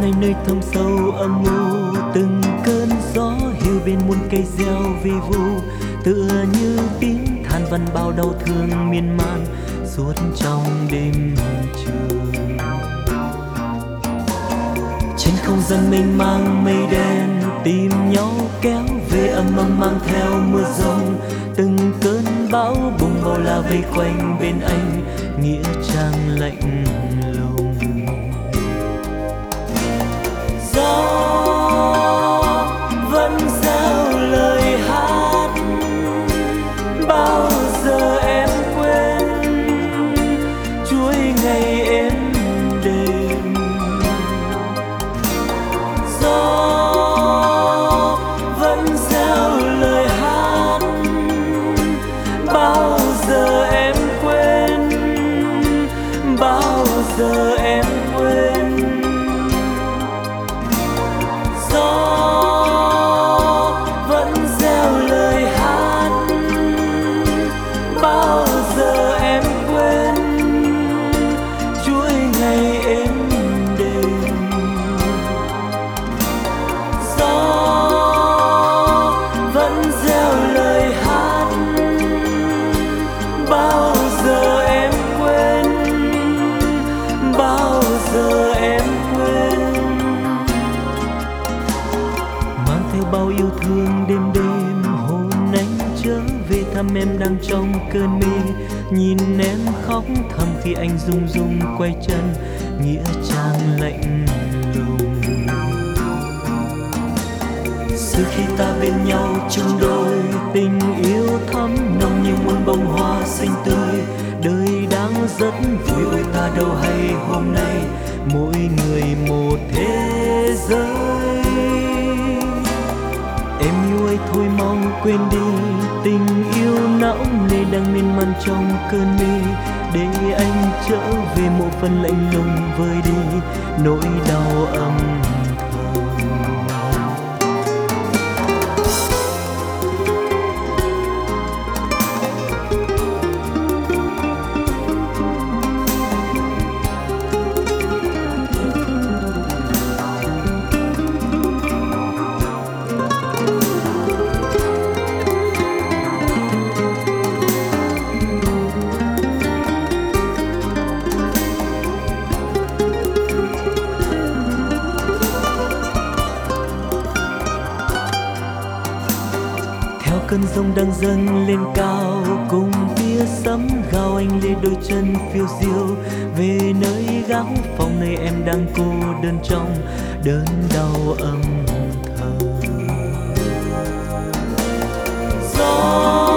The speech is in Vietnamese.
dài nơi thâm sâu âm u, từng cơn gió hiu bên muôn cây reo vi vu, tựa như tiếng than vân bao đau thương miên man suốt trong đêm trường. Trên không gian mênh mang mây đen tìm nhau kéo về âm ầm mang theo mưa rông, từng cơn bão bùng bao la vây quanh bên anh nghĩa trang lạnh lùng. Gió vẫn reo lời hát, bao giờ em quên chuỗi ngày êm đềm. Gió vẫn reo lời hát, bao giờ em quên, bao giờ em quên. Gió vẫn reo lời hát, bao giờ em quên chuỗi ngày êm đềm. Gió vẫn reo lời hát, bao giờ em quên, bao giờ em quên. Mang theo bao yêu thương đêm đêm, hồn anh trở về thăm em đang trong cơn mê, nhìn em khóc thầm khi anh rung rung quay chân nghĩa trang lạnh lùng. Từ khi ta bên nhau chung đôi, tình yêu thắm nồng như muôn bông hoa xinh tươi, đời đang rất vui ôi ta đâu hay hôm nay mỗi người một thế giới. Em yêu ơi thôi mau quên đi, tình yêu não nề đang miên man trong cơn mê, để anh trở về một phần lạnh lùng vơi đi nỗi đau âm thầm. Cơn giông đang dâng lên cao, cùng tia sấm gào anh lên đôi chân phiêu diêu về nơi góc phòng nơi em đang cô đơn trong đớn đau âm thầm. Gió